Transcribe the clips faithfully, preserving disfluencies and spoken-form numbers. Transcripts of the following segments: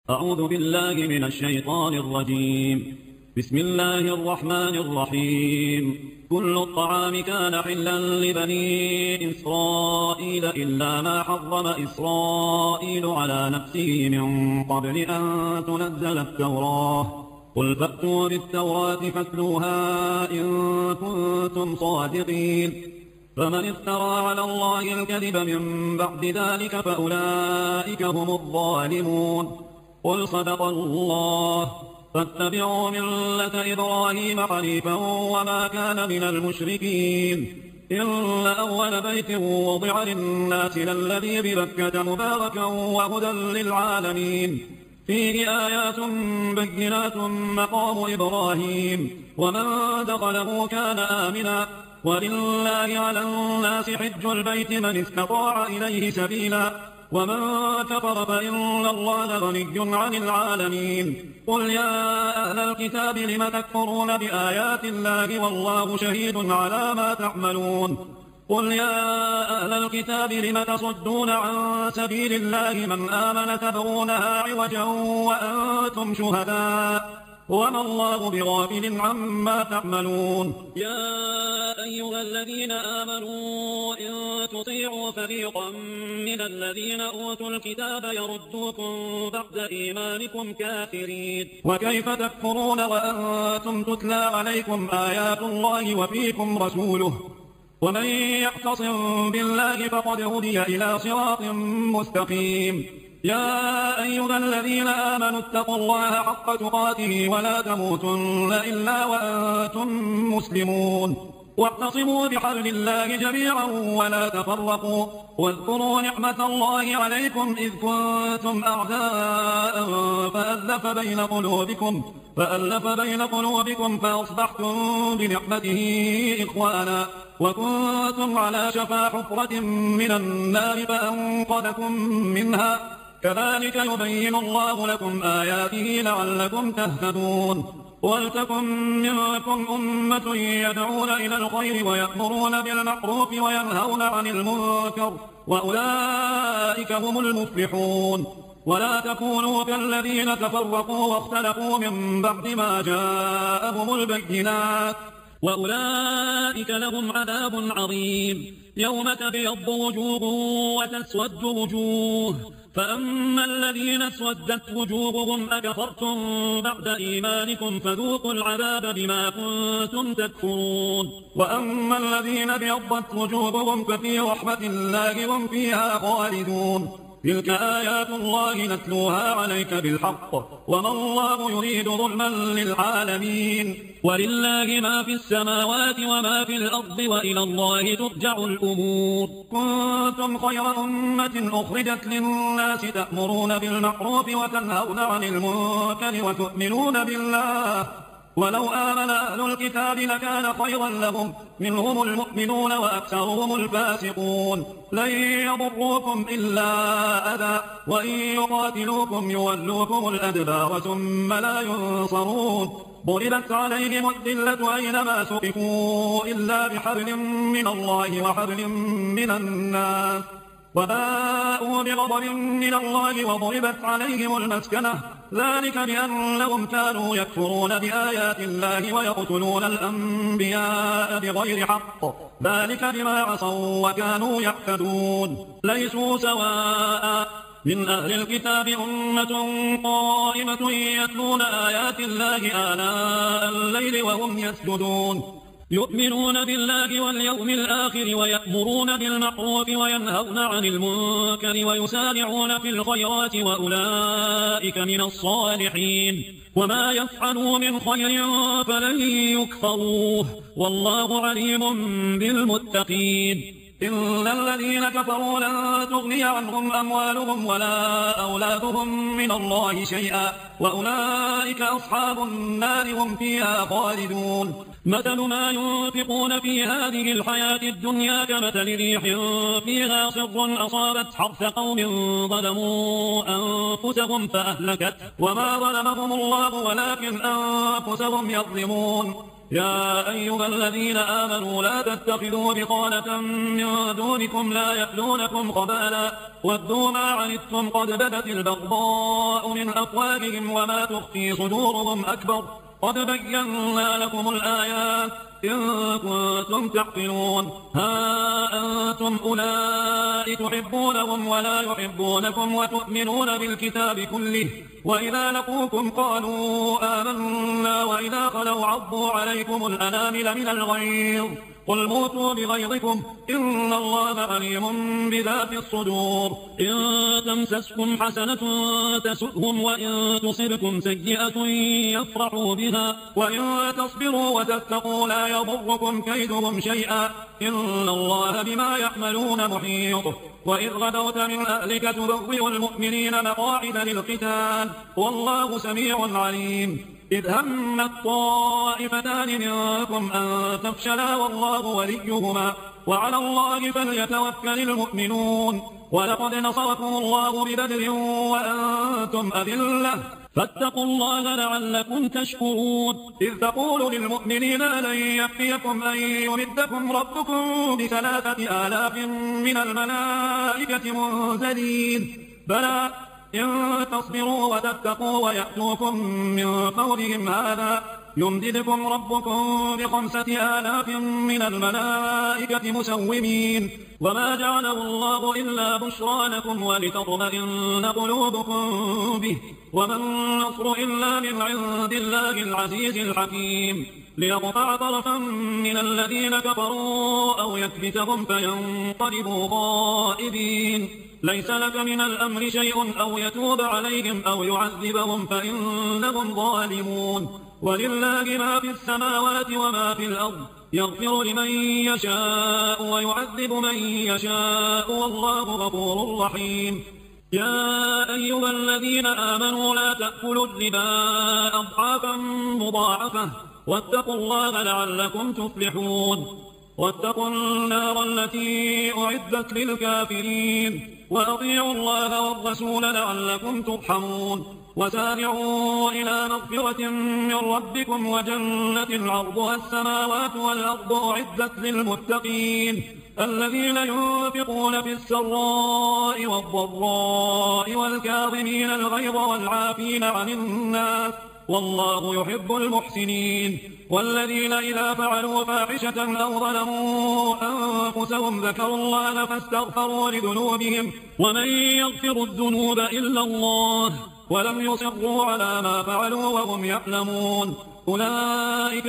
أعوذ بالله من الشيطان الرجيم. بسم الله الرحمن الرحيم. كل الطعام كان حلا لبني إسرائيل إلا ما حرم إسرائيل على نفسه من قبل أن تنزل التوراة. قل فأتوا بالتوراة فاتلوها إن كنتم صادقين. فمن افترى على الله الكذب من بعد ذلك فأولئك هم الظالمون. قل صدق الله. فاتبعوا ملة إبراهيم حنيفا وما كان من المشركين. إن أول بيت وضع للناس للذي ببكة مباركا وهدى للعالمين. فيه آيات بينات مقام إبراهيم ومن دخله كان آمنا. ولله على الناس حج البيت من استطاع إليه سبيلا ومن كفر فإن الله غني عن العالمين. قل يا أهل الكتاب لم تكفرون بآيات الله والله شهيد على ما تعملون. قل يا أهل الكتاب لم تصدون عن سبيل الله من آمن تبغونها عوجا وأنتم شهداء وما الله بغافل عما تعملون. يا أيها الذين آمنوا إن تطيعوا فريقا من الذين أوتوا الكتاب يردوكم بعد إيمانكم كافرين. وكيف تكفرون وأنتم تتلى عليكم آيات الله وفيكم رسوله. ومن يعتصم بالله فقد هدي إلى صراط مستقيم. يا أيها الذين آمنوا اتقوا الله حق تقاته ولا تموتن إلا وأنتم مسلمون. واعتصموا بحبل الله جميعا ولا تفرقوا. واذكروا نعمة الله عليكم إذ كنتم أعداء فألف بين قلوبكم فألف بين قلوبكم فأصبحتم بنعمته إخوانا وكنتم على شفا حفرة من النار فأنقذكم منها. كذلك يبين الله لكم آياته لعلكم تهتدون. ولتكن منكم أمة يدعون إلى الخير ويأمرون بالمعروف وينهون عن المنكر وأولئك هم المفلحون. ولا تكونوا كالذين تفرقوا واختلفوا من بعد ما جاءهم البينات وأولئك لهم عذاب عظيم. يوم تبيض وجوه وتسود وجوه فأما الذين اسودت وجوههم أكفرتم بعد إيمانكم فذوقوا العذاب بما كنتم تكفرون. وأما الذين ابيضت وجوههم ففي رحمة الله هم فيها خالدون. تلك آيات الله نتلوها عليك بالحق وما الله يريد ظلما للعالمين. ولله ما في السماوات وما في الأرض وإلى الله ترجع الأمور. كنتم خير أمة أخرجت للناس تأمرون بالمعروف وتنهون عن المنكر وتؤمنون بالله ولو آمن أهل الكتاب لكان خيرا لهم منهم المؤمنون وأكثرهم الفاسقون. لن يضروكم إلا أذى وإن يقاتلوكم يولوكم الأدبار ثم لا ينصرون. ضربت عليهم الذلة أينما سقفوا إلا بحبل من الله وحبل من الناس وباءوا بغضب من الله وضربت عليهم المسكنة ذلك بأنهم كانوا يكفرون بآيات الله ويقتلون الأنبياء بغير حق ذلك بما عصوا وكانوا يعتدون. ليسوا سواء من أهل الكتاب أمة قائمة يتلون آيات الله آناء الليل وهم يسجدون يؤمنون بالله واليوم الآخر ويأمرون بالمعروف وينهون عن المنكر ويسارعون في الخيرات وأولئك من الصالحين. وما يفعلوا من خير فلن يكفروه والله عليم بالمتقين. إن الذين كفروا لن تغني عنهم أموالهم ولا أولادهم من الله شيئا وأولئك أصحاب النار هم فيها خالدون. مثل ما ينفقون في هذه الحياة الدنيا كمثل ريح فيها صر أصابت حرث قوم ظلموا أنفسهم فأهلكت وما ظلمهم الله ولكن أنفسهم يظلمون. يا أيها الذين آمنوا لا تتخذوا بطانة من دونكم لا يألونكم خبالا ودوا ما عنتم قد بدت البغضاء من أفواههم وما تخفي صدورهم أكبر قد بينا لكم الآيات إن كنتم تعقلون ها أنتم أولئك تحبونهم ولا يحبونكم وتؤمنون بالكتاب كله وإذا لقوكم قالوا آمنا وإذا خلوا عضوا عليكم الأنامل من الغيظ قل موتوا بغيظكم إن الله عليم بذات الصدور إن تمسسكم حسنة تسؤهم وإن تصبكم سيئة يفرحوا بها وإن تصبروا وتتقوا لا يضركم كيدهم شيئا إن الله بما يعملون محيط وإذ غدوت من أهلك تبوئ المؤمنين مقاعد للقتال والله سميع عليم إذ همت طائفتان منكم أن تفشلا والله وليهما وعلى الله فليتوكل المؤمنون ولقد نصركم الله ببدر وأنتم أذلة فاتقوا الله لعلكم تشكرون إذ تقول للمؤمنين لن يكفيكم أن يمدكم ربكم بثلاثة آلاف من الملائكة منزلين بلى إن تصبروا وتتقوا ويأتوكم من فورهم هذا يمددكم ربكم بخمسة آلاف من الملائكة مسومين وما جعله الله إلا بشرى لكم ولتطمئن قلوبكم به وما النصر إلا من عند الله العزيز الحكيم ليقطع طرفا من الذين كفروا أو يكبتهم فينقلبوا غائبين ليس لك من الأمر شيء أو يتوب عليهم أو يعذبهم فإنهم ظالمون ولله ما في السماوات وما في الأرض يغفر لمن يشاء ويعذب من يشاء والله غفور رحيم يا أيها الذين آمنوا لا تأكلوا الربا أضعافا مضاعفة واتقوا الله لعلكم تفلحون واتقوا النار التي أعدت للكافرين وأطيعوا الله والرسول لعلكم ترحمون وسارعوا إلى مغفرة من ربكم وجنة عرضها السماوات والأرض أعدت للمتقين الذين ينفقون في السراء والضراء والكاظمين الغيظ والعافين عن الناس والله يحب المحسنين والذين إذا فعلوا فاحشة أو ظلموا أنفسهم ذكروا الله فاستغفروا لذنوبهم ومن يغفر الذنوب إلا الله ولم يصروا على ما فعلوا وهم يعلمون أولئك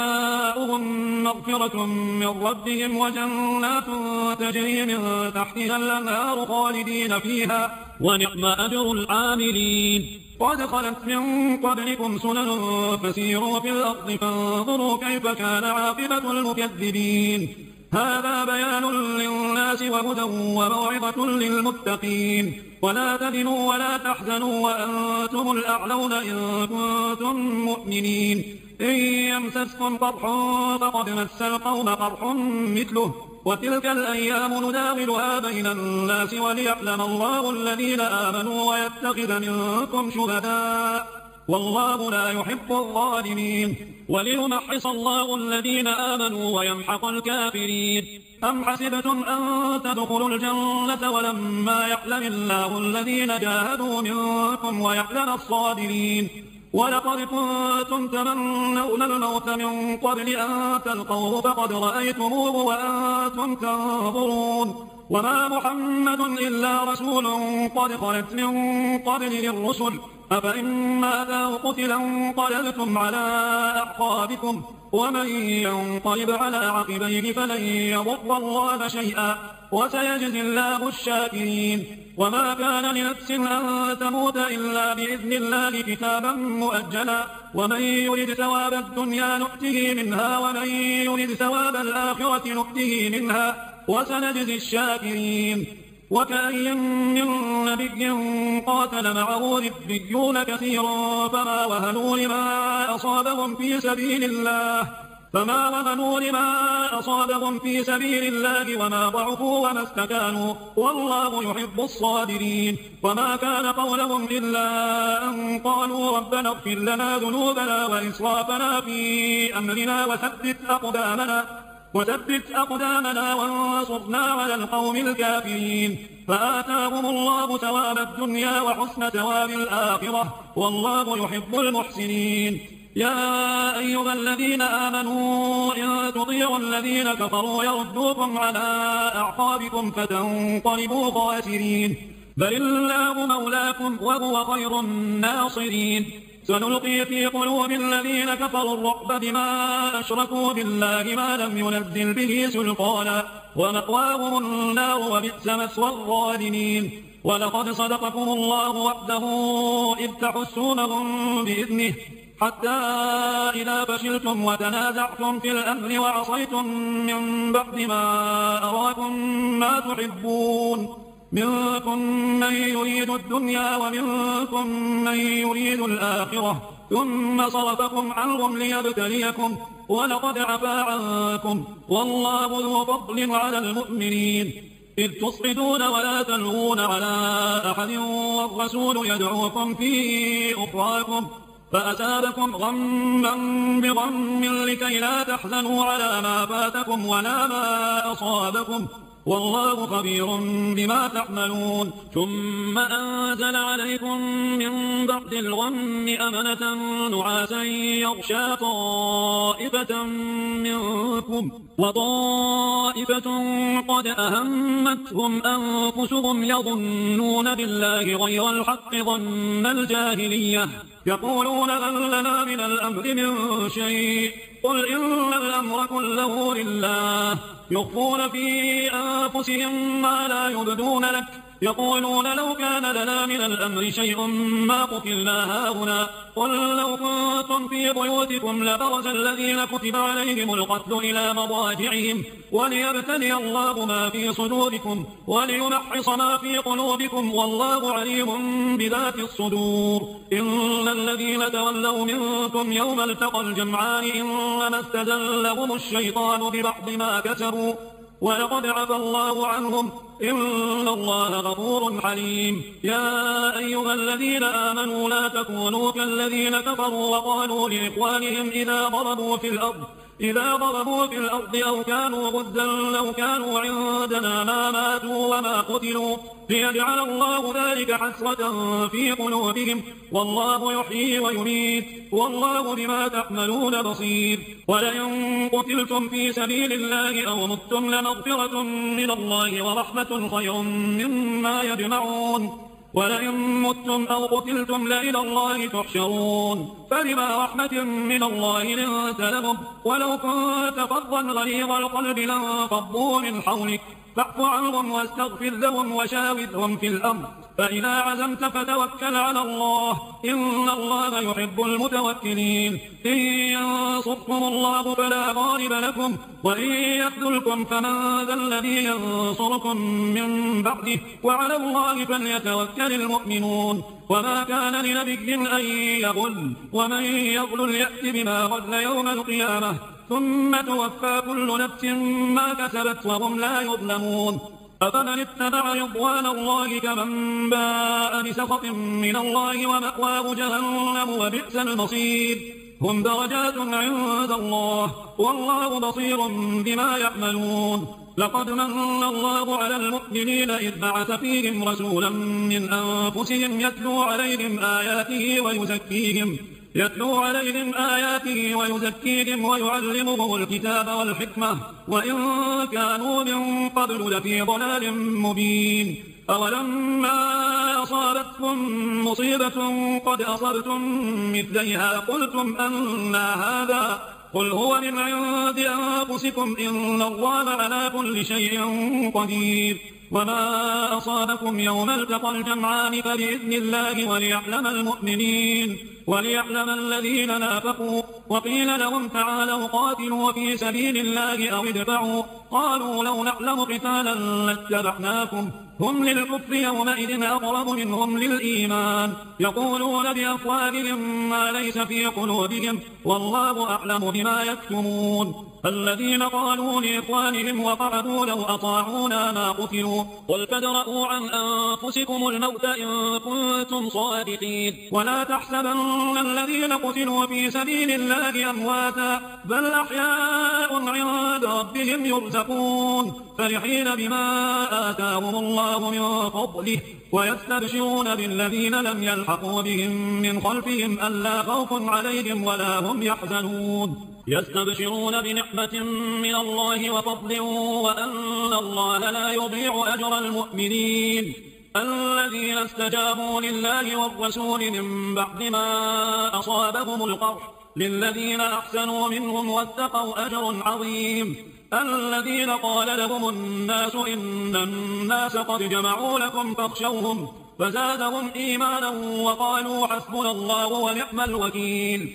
جزاؤهم مغفرة من ربهم وجنات تجري من تحتها الأنهار خالدين فيها ونعم أجر العاملين قد خلت من قبلكم سنن فسيروا في الأرض فانظروا كيف كان عاقبة المكذبين هذا بيان للناس وهدى وموعظة للمتقين ولا تهنوا ولا تحزنوا وأنتم الأعلون إن كنتم مؤمنين إن يمسسكم قرح فقد مس القوم قرح مثله وتلك الأيام نداولها بين الناس وليعلم الله الذين آمنوا ويتخذ منكم شهداء والله لا يحب الظالمين وليمحص الله الذين آمنوا ويمحق الكافرين أم حسبتم أن تدخلوا الجنة ولما يعلم الله الذين جاهدوا منكم ويعلم الصابرين ولقد كنتم تمنون الموت من قبل أن تلقوه فقد رأيتموه وأنتم تنظرون وما محمد إلا رسول قد خلت من قبله الرسل أفإن مات أو قتل انقلبتم على أعقابكم ومن ينقلب على عقبيه فلن يضر الله شيئا وسيجزي الله الشاكرين وما كان لنفس أن تموت إلا بإذن الله كتابا مؤجلا ومن يرد ثواب الدنيا نؤته منها ومن يرد ثواب الآخرة نؤته منها وسنجزي الشاكرين وكأي من نبي قاتل معه ربيون كثير فما وهنوا لما أصابهم في سبيل الله فما وهنوا لما أصابهم في سبيل الله وما ضعفوا وما استكانوا والله يحب الصابرين. وما كان قولهم إلا أن قالوا ربنا اغفر لنا ذنوبنا وإسرافنا في أمرنا وثبت أقدامنا وثبت أقدامنا وانصرنا على القوم الكافرين. فآتاهم الله ثواب الدنيا وحسن ثواب الآخرة والله يحب المحسنين. يا أيها الذين آمنوا إن تطيعوا الذين كفروا يردوكم على أعقابكم فتنقلبوا خاسرين. بل الله مولاكم وهو خير الناصرين. سنلقي في قلوب الذين كفروا الرعب بما أشركوا بالله ما لم ينزل به سلطانا ومأواهم النار وبئس مثوى الظالمين. ولقد صدقكم الله وعده إذ تحسونهم بإذنه حتى إذا فشلتم وتنازعتم في الأمر وعصيتم من بعد ما أراكم ما تحبون منكم من يريد الدنيا ومنكم من يريد الآخرة ثم صرفكم عنهم ليبتليكم ولقد عفا عنكم والله ذو فضل على المؤمنين. إذ تصعدون ولا تلوون على أحد والرسول يدعوكم في أخراكم فأصابكم غما بغم لكي لا تحزنوا على ما فاتكم ولا ما أصابكم والله خبير بما تعملون. ثم أنزل عليكم من بعد الغم أمنة نعاسا يغشى طائفة منكم وطائفة قد أهمتهم أنفسهم يظنون بالله غير الحق ظن الجاهلية يقولون هل لنا من الأمر من شيء قل إن الأمر كله لله يخفون في أنفسهم ما لا يبدون لك يقولون لو كان لنا من الأمر شيء ما قتلنا هاهنا قل لو كنتم في بيوتكم لبرز الذين كتب عليهم القتل إلى مضاجعهم وليبتلي الله ما في صدوركم وليمحص ما في قلوبكم والله عليم بذات الصدور. إن الذين تولوا منكم يوم التقى الجمعان إنما استزلهم الشيطان ببعض ما كسبوا ولقد عفا الله عنهم إن الله غفور حليم. يا أيها الذين آمنوا لا تكونوا كالذين كفروا وقالوا لإخوانهم إذا ضربوا في الأرض إذا ضربوا في الأرض أو كانوا غزا لو كانوا عندنا ما ماتوا وما قتلوا ليجعل الله ذلك حسرة في قلوبهم والله يحيي ويميت والله بما تعملون بصير. ولئن قتلتم في سبيل الله أو متم لمغفرة من الله ورحمة خير مما يجمعون. ولئن متم أو قتلتم لإلى الله تحشرون. فبما رحمة من الله لنت لهم ولو كنت فظا غليظ القلب لانفضوا من حولك فاعف عنهم واستغفر لهم وشاورهم في الأمر فإذا عزمت فتوكل على الله إن الله يحب المتوكلين. إن ينصركم الله فلا غالب لكم وإن يخذلكم فمن ذا الذي ينصركم من بعده وعلى الله فليتوكل المؤمنون. وما كان لنبي أن يغل ومن يغل يأت بما غل يوم القيامة ثم توفى كل نفس ما كسبت وهم لا يظلمون. أفمن اتبع رضوان الله كمن باء بسخط من الله ومأواه جهنم وبئس المصير. هم درجات عند الله والله بصير بما يعملون. لقد من الله على المؤمنين إذ بعث فيهم رسولا من أنفسهم يتلو عليهم آياته ويزكيهم يتلو عليهم آياته ويزكيهم ويعلمهم الكتاب والحكمة وإن كانوا من قبل لفي ضلال مبين. أولما أصابتكم مصيبة قد أصبتم مثليها قلتم أنى هذا قل هو من عند أنفسكم إن الله على كل شيء قدير. وما أصابكم يوم التقى الجمعان فبإذن الله وليعلم المؤمنين وليعلم الذين نافقوا. وقيل لهم تعالوا قاتلوا في سبيل الله أو ادفعوا، قالوا لو نعلم قتالا لاتبعناكم. هم للكفر يومئذ أقرب منهم للإيمان، يقولون بأفواههم ما ليس في قلوبهم والله أعلم بما يكتمون. الذين قالوا لإخوانهم وقعدوا لو أطاعونا ما قتلوا، قل فادرءوا عن أنفسكم الموت إن كنتم صادقين. ولا تحسبن الذين قتلوا في سبيل الله أمواتا، بل أحياء عند ربهم يرزقون، فرحين بما آتاهم الله من فضله، ويستبشرون بالذين لم يلحقوا بهم من خلفهم ألا خوف عليهم ولا هم يحزنون. يستبشرون بنعمة من الله وفضل وأن الله لا يضيع أجر المؤمنين. الذين استجابوا لله والرسول من بعد ما أصابهم القرح، للذين أحسنوا منهم واتقوا أجر عظيم. الذين قال لهم الناس إن الناس قد جمعوا لكم فاخشوهم فزادهم إيمانا وقالوا حسبنا الله ونعم الوكيل.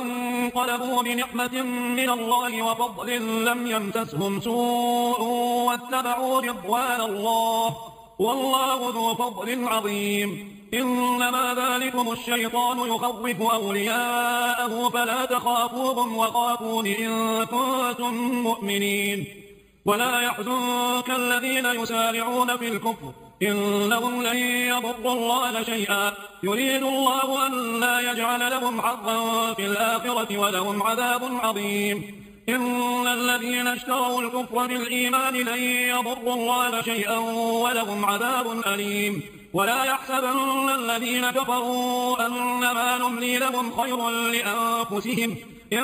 فانقلبوا بنعمة من الله وفضل لم يمسسهم سوء واتبعوا رضوان الله، والله ذو فضل عظيم. إنما ذلكم الشيطان يخوف أولياءه فلا تخافوهم وخافون إن كنتم مؤمنين. ولا يحزنك الذين يسارعون في الكفر إنهم لن يضروا الله شيئا، يريد الله أن لا يجعل لهم حظا في الآخرة ولهم عذاب عظيم. إن الذين اشتروا الكفر بالإيمان لن يضروا الله شيئا ولهم عذاب أليم. ولا يحسبن الذين كفروا أنما نملي لهم خير لأنفسهم،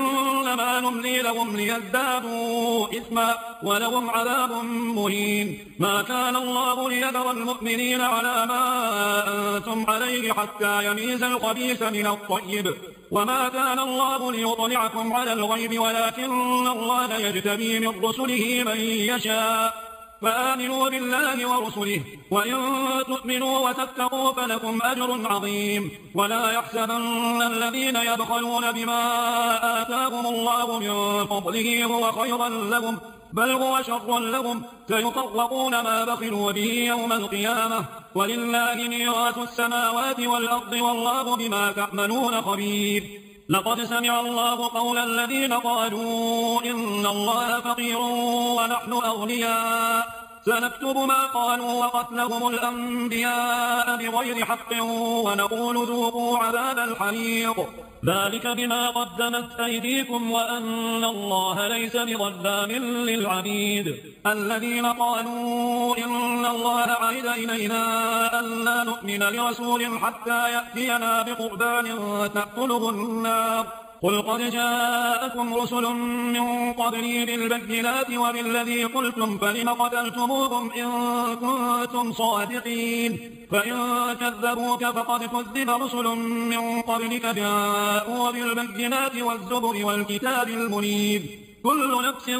إنما نملي لهم ليزدادوا إثما ولهم عذاب مهين. ما كان الله ليذر المؤمنين على ما أنتم عليه حتى يميز الخبيث من الطيب، وما كان الله ليطلعكم على الغيب ولكن الله يجتبي من رسله من يشاء. فآمنوا بالله ورسله، وإن تؤمنوا وتتقوا فلكم أجر عظيم. ولا يحسبن الذين يبخلون بما آتاهم الله من فضله هو خيرا لهم، بل هو شر لهم، سيطوقون ما بخلوا به يوم القيامة، ولله ميراث السماوات والأرض والله بما تعملون خبير. لقد سمع الله قول الذين قالوا إن الله فقير ونحن أغنياء، سنكتب ما قالوا وقتلهم الأنبياء بغير حق ونقول ذوقوا عذاب الحريق، ذلك بما قدمت أيديكم وأن الله ليس بظلام للعبيد. الذين قالوا إن الله عهد إلينا ألا نؤمن لرسول حتى يأتينا بقربان تأكله النار، قل قد جاءكم رسل من قبلي بالبينات وبالذي قلتم فلم قتلتموهم إن كنتم صادقين. فإن كذبوك فقد كذب رسل من قبلك جاءوا بالبينات والزبر والكتاب المنير. كل نفس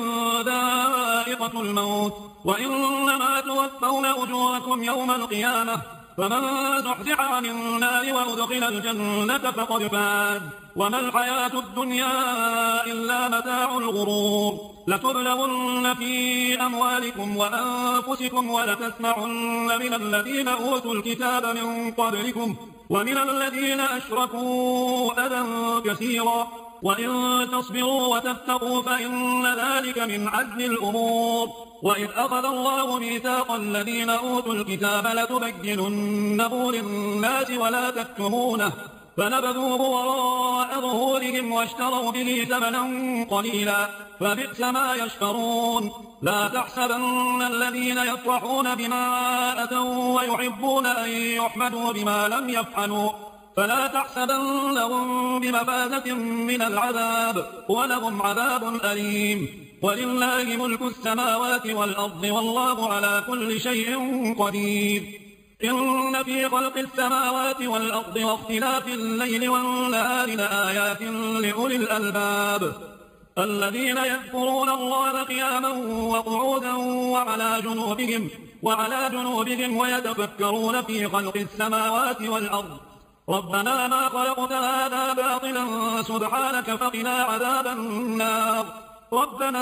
ذائقة الموت وإنما توفون أجوركم يوم القيامة، فمن زحزح عن النار وأدخل الجنة فقد فاز، وما الحياة الدنيا إلا متاع الغرور. لتبلغن في أموالكم وأنفسكم ولتسمعن من الذين أوتوا الكتاب من قبلكم ومن الذين أشركوا أذى كثيرا، وإن تصبروا وتتقوا فإن ذلك من عزم الأمور. وإذ أخذ الله ميثاق الذين أوتوا الكتاب لتبيننه للناس ولا تكتمونه فنبذوه وراء ظهورهم واشتروا به ثمنا قليلا فبئس ما يشترون. لا تحسبن الذين يفرحون بما أتوا ويحبون أن يحمدوا بما لم يفعلوا، فلا تحسبنهم بمفازة من العذاب ولهم عذاب أليم. ولله ملك السماوات والأرض والله على كل شيء قدير. إن في خلق السماوات والأرض واختلاف الليل والنهار لآيات لأولي الألباب الذين يذكرون الله قياما وقعودا وعلى جنوبهم وعلى جنوبهم ويتفكرون في خلق السماوات والأرض ربنا ما خلقت هذا باطلا سبحانك فقنا عذاب النار ربنا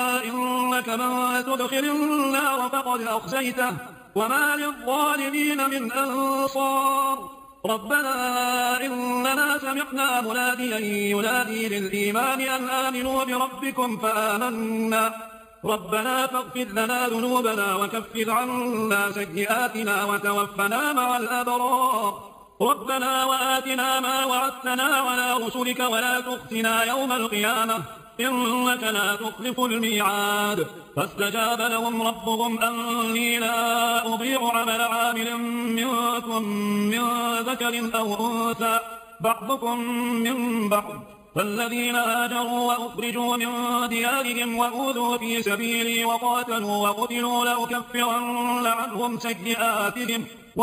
إنك من تدخل النار فقد أخزيته وما للظالمين من أنصار ربنا إننا سمعنا مناديا ينادي للإيمان أن آمنوا بربكم فآمنا ربنا فاغفر لنا ذنوبنا وكفر عنا سيئاتنا وتوفنا مع الأبرار ربنا وآتنا ما وعدتنا على رسلك ولا تخزنا يوم القيامة إنك لا تخلف الميعاد فاستجاب لهم ربهم أني لا أضيع عمل عامل منكم من ذكر أو أنثى بعضكم من بعض فالذين هاجروا وأخرجوا من ديارهم وأوذوا في سبيلي وقاتلوا وقتلوا لأكفرن عنهم سيئاتهم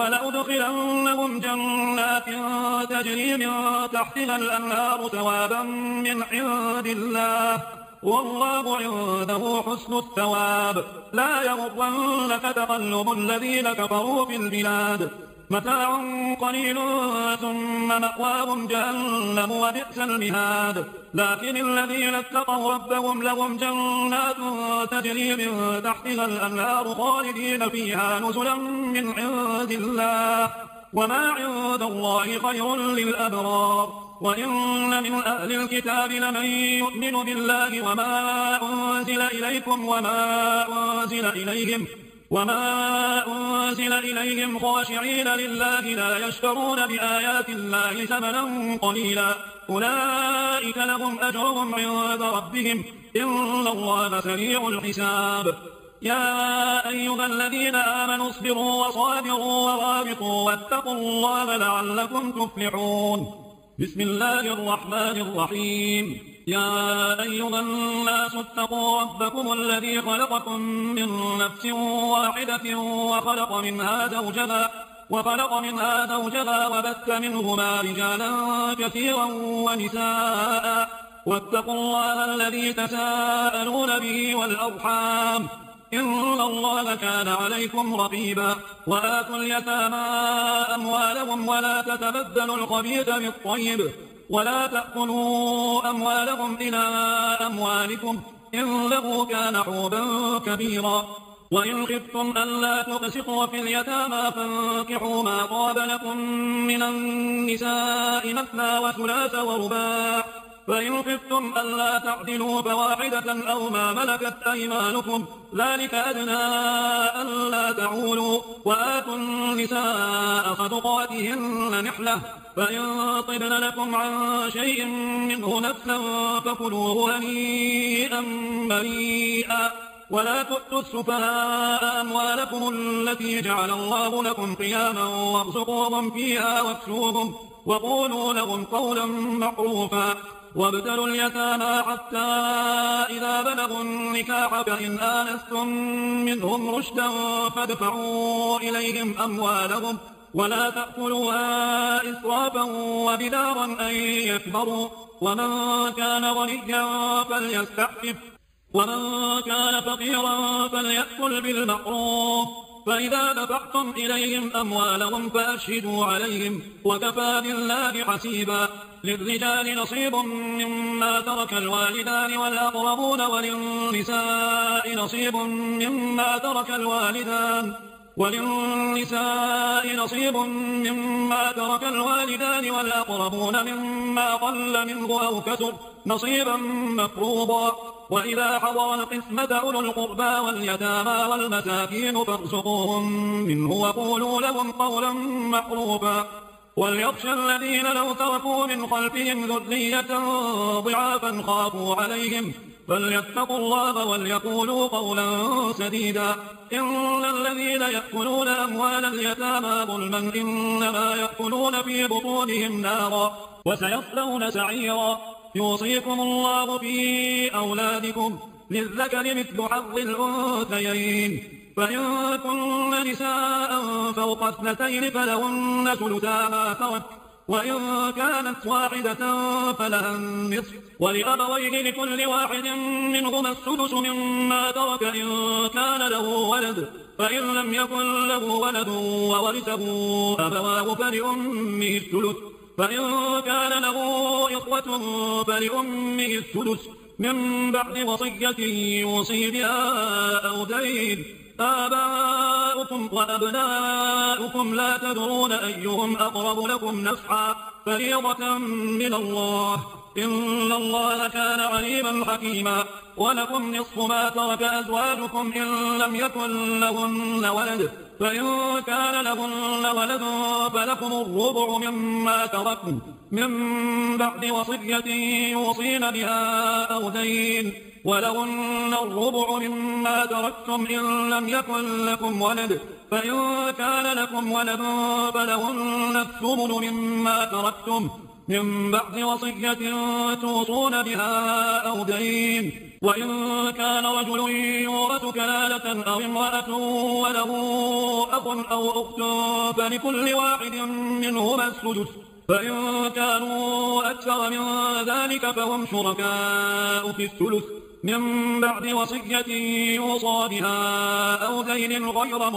ولأدخلنهم جنات تجري من تحتها الأنهار ثوابا من عند الله والله عنده حسن الثواب لا يغرنك تقلب الذين كفروا في البلاد متاع قليل ثم مأواهم جهنم وبئس المهاد لكن الذين اتقوا ربهم لهم جنات تجري من تحتها الأنهار خالدين فيها نزلا من عند الله وما عند الله خير للأبرار وإن من أهل الكتاب لمن يؤمن بالله وما أنزل إليكم وما أنزل إليهم وما أنزل إليهم خاشعين لله لا يشترون بآيات الله ثمنا قليلا أولئك لهم أجرهم عند ربهم إن الله سريع الحساب يا أيها الذين آمنوا اصبروا وصابروا ورابطوا واتقوا الله لعلكم تفلحون بسم الله الرحمن الرحيم يا أيها الناس اتقوا ربكم الذي خلقكم من نفس واحدة وخلق منها زوجها وخلق منها زوجها وبث منهما رجالا كثيرا ونساء واتقوا الله الذي تساءلون به والأرحام إن الله كان عليكم رقيبا وآتوا اليتامى أموالهم ولا تتبدلوا الخبيث بالطيب ولا تأكلوا أموالهم إلى أموالكم إنه كان حوبا كبيرا وإن خفتم ألا تقسطوا في اليتامى فانكحوا ما طاب لكم من النساء مثنى وثلاث ورباع فإن خفتم ألا تعدلوا فواحدة أو ما ملكت أيمانكم ذلك أدنى ألا تعولوا وآتوا النساء صدقاتهن نحلة فإن طبن لكم عن شيء منه نفسا فكلوه هنيئا مريئا ولا تؤتوا السفهاء أموالكم التي جعل الله لكم قياما وارزقوهم فيها واكسوهم وقولوا لهم قولا معروفا وابتلوا اليتامى حتى إذا بلغوا النكاح فإن آنستم منهم رشدا فادفعوا إليهم أموالهم ولا تأكلوها إسرافا وبدارا أن يكبروا ومن كان غنيا فليستعفف ومن كان فقيرا فليأكل بالمعروف فإذا دفعتم إليهم أموالهم فأشهدوا عليهم وكفى بالله حسيبا للرجال نصيب مما ترك الوالدان والأقربون وللنساء نصيب مما ترك الوالدان وللنساء نصيب مما ترك الوالدان والأقربون مما قل منه أو كثر نصيبا مفروضا وإذا حضر القسمة أولو القربى واليتامى والمساكين فارزقوهم منه وقولوا لهم قولا معروفا وليخشى الذين لو تركوا من خلفهم ذرية ضعافا خافوا عليهم فليتقوا الله وليقولوا قولا سديدا إن الذين يأكلون أموال اليتامى ظلما إنما يأكلون في بطونهم نارا وسيصلون سعيرا يوصيكم الله في أولادكم للذكر مثل حظ الأنثيين فإن كن نساء فوق اثنتين فلهن ثلثا ما ترك وإن كانت واحدة فلها النصف ولأبويه لكل واحد منهما السدس مما ترك إن كان له ولد فإن لم يكن له ولد وورثه أبواه فلأمه الثلث فإن كان له إخوة فلأمه الثلث من بعد وصية يوصي بها أو دين. آباؤكم وأبناؤكم لا تدرون أيهم أقرب لكم نفعا فريضة من الله إن الله كان عليما حكيما. ولكم نصف ما ترك أزواجكم إن لم يكن لهن ولد فإن كان لهن ولد فلكم الربع مما تركتم من بعد وصية يوصين بها أو دين ولهن الربع مما تركتم إن لم يكن لكم ولد فإن كان لكم ولد فلهن الثمن مما تركتم من بعد وصية توصون بها أو دين. وإن كان رجل يورث كلالة أو امرأة وله أخ أو أخت فلكل واحد منهما السدس فإن كانوا أكثر من ذلك فهم شركاء في الثلث من بعد وصية يوصى بها أو دين غير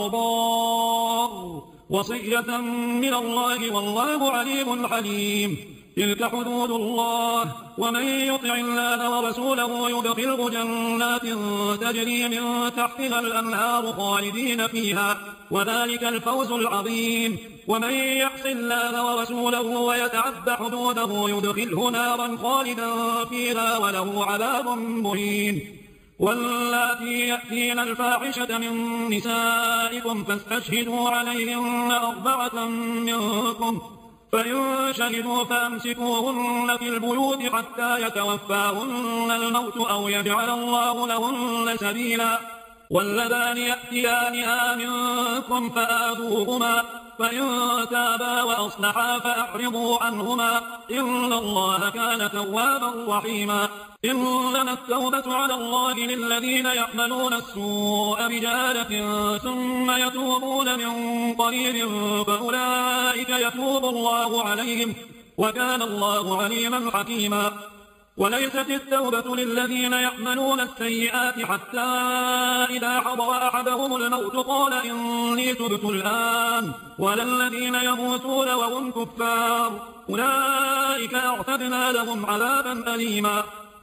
مضار وصية من الله والله عليم حليم. تلك حدود الله ومن يطع الله ورسوله يدخله جنات تجري من تحتها الأنهار خالدين فيها وذلك الفوز العظيم. ومن يعص الله ورسوله ويتعد حدوده يدخله نارا خالدا فيها وله عذاب مهين. واللاتي يأتين الفاحشة من نسائكم فاستشهدوا عليهن أربعة منكم فإن شهدوا فأمسكوهن في البيوت حتى يتوفاهن الموت أو يجعل الله لهن سبيلا. واللذان يأتيانها منكم فآذوهما فإن تابا وأصلحا فأعرضوا عنهما إن الله كان توابا رحيما. إنما التوبة على الله للذين يعملون السوء بجهالة ثم يتوبون من قريب فأولئك يتوب الله عليهم وكان الله عليما حكيما. وليست التوبة للذين يعملون السيئات حتى إذا حضر أحدهم الموت قال إني تبت الآن ولا الذين يموتون وهم كفار أولئك أعتدنا لهم عذابا أليما.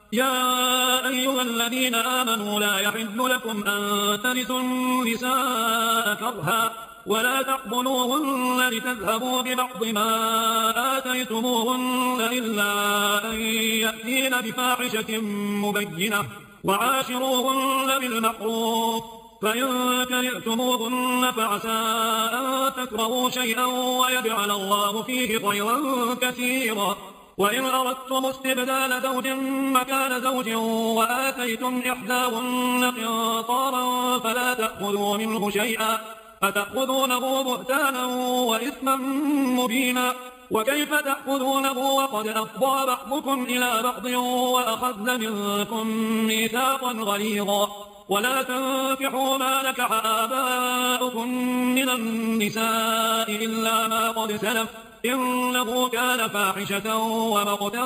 يا أيها الذين آمنوا لا يحل لكم أن ترثوا النساء كرها ولا تقبلوهن لتذهبوا ببعض ما آتيتموهن إلا أن يأتين بفاحشة مبينة وعاشروهن بالمعروف فإن كرهتموهن فعسى أن تكرهوا شيئا ويجعل الله فيه خيرا كثيرا. وإن أردتم استبدال زوج مكان زوج وآتيتم إحداهن قنطارا فلا تأخذوا منه شيئا أتأخذونه بهتانا وإثما مبينا. وكيف تأخذونه وقد أفضى بعضكم إلى بعض وأخذن منكم ميثاقا غليظا. ولا تنكحوا ما نكح آباؤكم من النساء إلا ما قد سلف إنه كان فاحشة ومقتا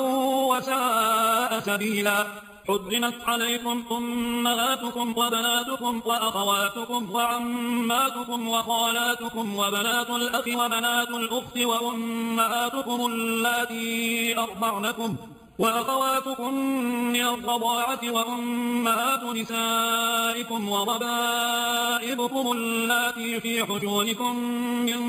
وساء سبيلا. حرمت عليكم أمهاتكم وبناتكم وأخواتكم وعماتكم وخالاتكم وبنات الأخ وبنات الأخت وأمهاتكم اللاتي أرضعنكم وأخواتكم من الرضاعة وأمهات نسائكم وربائبكم اللاتي في حجوركم من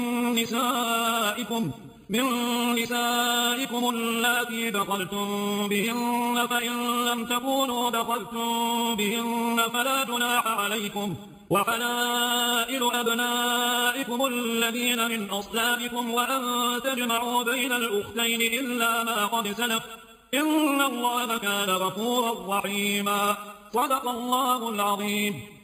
نسائكم من نسائكم اللاتي دخلتم بهن فإن لم تكونوا دخلتم بهن فلا جناح عليكم وحلائل أبنائكم الذين من أصلابكم وأن تجمعوا بين الأختين إلا ما قد سلف إن الله كان غفورا رحيما. صدق الله العظيم.